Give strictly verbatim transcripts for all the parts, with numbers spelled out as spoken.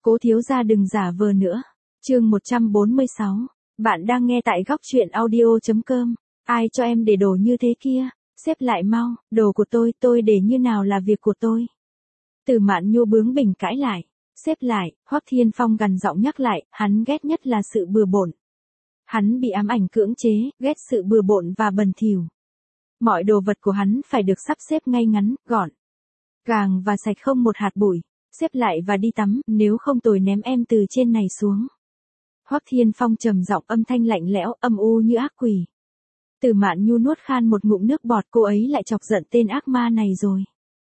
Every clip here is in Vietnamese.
Cố thiếu gia đừng giả vờ nữa. Chương một trăm bốn mươi sáu. Bạn đang nghe tại góc truyện audio chấm com. Ai cho em để đồ như thế kia? Xếp lại mau, đồ của tôi, tôi để như nào là việc của tôi. Từ Mạn Nhu bướng bỉnh cãi lại. Xếp lại, Hoắc Thiên Phong gằn giọng nhắc lại, hắn ghét nhất là sự bừa bộn. Hắn bị ám ảnh cưỡng chế, ghét sự bừa bộn và bẩn thỉu. Mọi đồ vật của hắn phải được sắp xếp ngay ngắn, gọn gàng và sạch không một hạt bụi. Xếp lại và đi tắm, nếu không tôi ném em từ trên này xuống. Hoắc Thiên Phong trầm giọng âm thanh lạnh lẽo, âm u như ác quỷ. Từ Mạn Nhu nuốt khan một ngụm nước bọt, cô ấy lại chọc giận tên ác ma này rồi.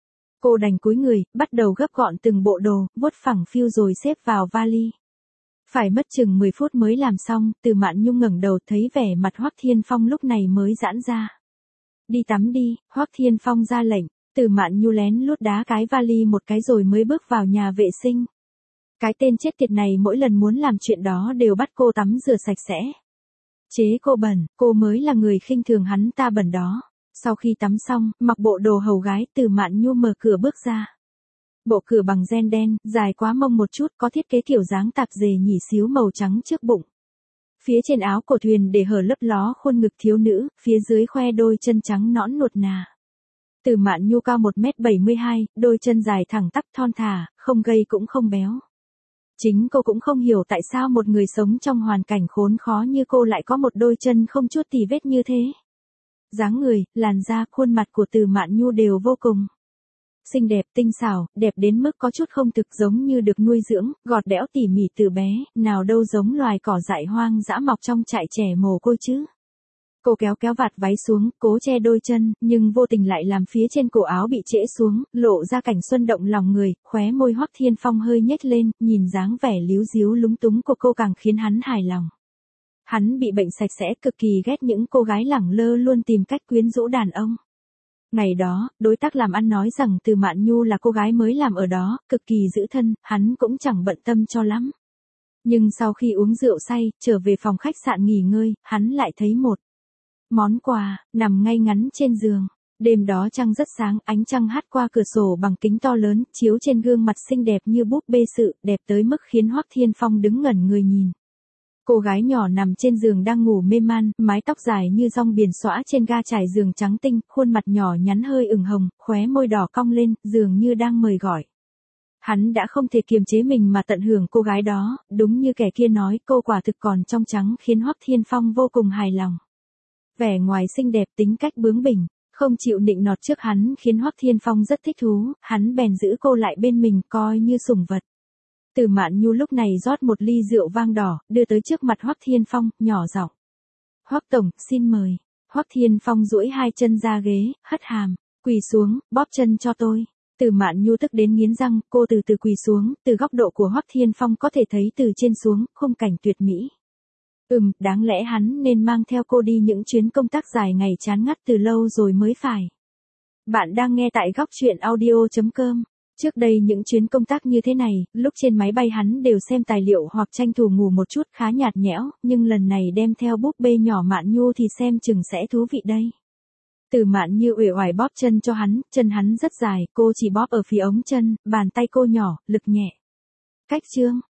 Cô đành cúi người, bắt đầu gấp gọn từng bộ đồ, vuốt phẳng phiu rồi xếp vào vali. Phải mất chừng mười phút mới làm xong, Từ Mạn Nhu ngẩng đầu thấy vẻ mặt Hoắc Thiên Phong lúc này mới giãn ra. Đi tắm đi, Hoắc Thiên Phong ra lệnh. Từ Mạn Nhu lén lút đá cái vali một cái rồi mới bước vào nhà vệ sinh. Cái tên chết tiệt này mỗi lần muốn làm chuyện đó đều bắt cô tắm rửa sạch sẽ. Chế cô bẩn, cô mới là người khinh thường hắn ta bẩn đó. Sau khi tắm xong, mặc bộ đồ hầu gái, Từ Mạn Nhu mở cửa bước ra. Bộ cửa bằng ren đen, dài quá mông một chút, có thiết kế kiểu dáng tạp dề nhỉ xíu màu trắng trước bụng. Phía trên áo cổ thuyền để hở lấp ló khuôn ngực thiếu nữ, phía dưới khoe đôi chân trắng nõn nuột nà. Từ Mạn Nhu cao một mét bảy mươi hai, đôi chân dài thẳng tắp thon thả, không gầy cũng không béo. Chính cô cũng không hiểu tại sao một người sống trong hoàn cảnh khốn khó như cô lại có một đôi chân không chút tì vết như thế. Dáng người, làn da, khuôn mặt của Từ Mạn Nhu đều vô cùng xinh đẹp, tinh xảo, đẹp đến mức có chút không thực, giống như được nuôi dưỡng, gọt đẽo tỉ mỉ từ bé, nào đâu giống loài cỏ dại hoang dã mọc trong trại trẻ mồ côi chứ. Cô kéo kéo vạt váy xuống, cố che đôi chân, nhưng vô tình lại làm phía trên cổ áo bị trễ xuống, lộ ra cảnh xuân động lòng người, khóe môi Hoắc Thiên Phong hơi nhếch lên, nhìn dáng vẻ líu díu lúng túng của cô càng khiến hắn hài lòng. Hắn bị bệnh sạch sẽ, cực kỳ ghét những cô gái lẳng lơ luôn tìm cách quyến rũ đàn ông. Ngày đó, đối tác làm ăn nói rằng Từ Mạn Nhu là cô gái mới làm ở đó, cực kỳ giữ thân, hắn cũng chẳng bận tâm cho lắm. Nhưng sau khi uống rượu say, trở về phòng khách sạn nghỉ ngơi, hắn lại thấy một món quà, nằm ngay ngắn trên giường. Đêm đó trăng rất sáng, ánh trăng hắt qua cửa sổ bằng kính to lớn, chiếu trên gương mặt xinh đẹp như búp bê sự, đẹp tới mức khiến Hoắc Thiên Phong đứng ngẩn người nhìn. Cô gái nhỏ nằm trên giường đang ngủ mê man, mái tóc dài như rong biển xõa trên ga trải giường trắng tinh, khuôn mặt nhỏ nhắn hơi ửng hồng, khóe môi đỏ cong lên, dường như đang mời gọi. Hắn đã không thể kiềm chế mình mà tận hưởng cô gái đó, đúng như kẻ kia nói, cô quả thực còn trong trắng, khiến Hoắc Thiên Phong vô cùng hài lòng. Vẻ ngoài xinh đẹp, tính cách bướng bỉnh, không chịu nịnh nọt trước hắn khiến Hoắc Thiên Phong rất thích thú, hắn bèn giữ cô lại bên mình coi như sủng vật. Từ Mạn Nhu lúc này rót một ly rượu vang đỏ, đưa tới trước mặt Hoắc Thiên Phong, nhỏ giọng. Hoắc tổng, xin mời. Hoắc Thiên Phong duỗi hai chân ra ghế, hất hàm, quỳ xuống, bóp chân cho tôi. Từ Mạn Nhu tức đến nghiến răng, cô từ từ quỳ xuống, từ góc độ của Hoắc Thiên Phong có thể thấy từ trên xuống, khung cảnh tuyệt mỹ. Ừm, đáng lẽ hắn nên mang theo cô đi những chuyến công tác dài ngày chán ngắt từ lâu rồi mới phải. Bạn đang nghe tại góc truyện audio chấm com. Trước đây những chuyến công tác như thế này, lúc trên máy bay hắn đều xem tài liệu hoặc tranh thủ ngủ một chút khá nhạt nhẽo, nhưng lần này đem theo búp bê nhỏ Mạn Nhu thì xem chừng sẽ thú vị đây. Từ Mạn Nhu uể oải bóp chân cho hắn, chân hắn rất dài, cô chỉ bóp ở phía ống chân, bàn tay cô nhỏ, lực nhẹ. Cách chương,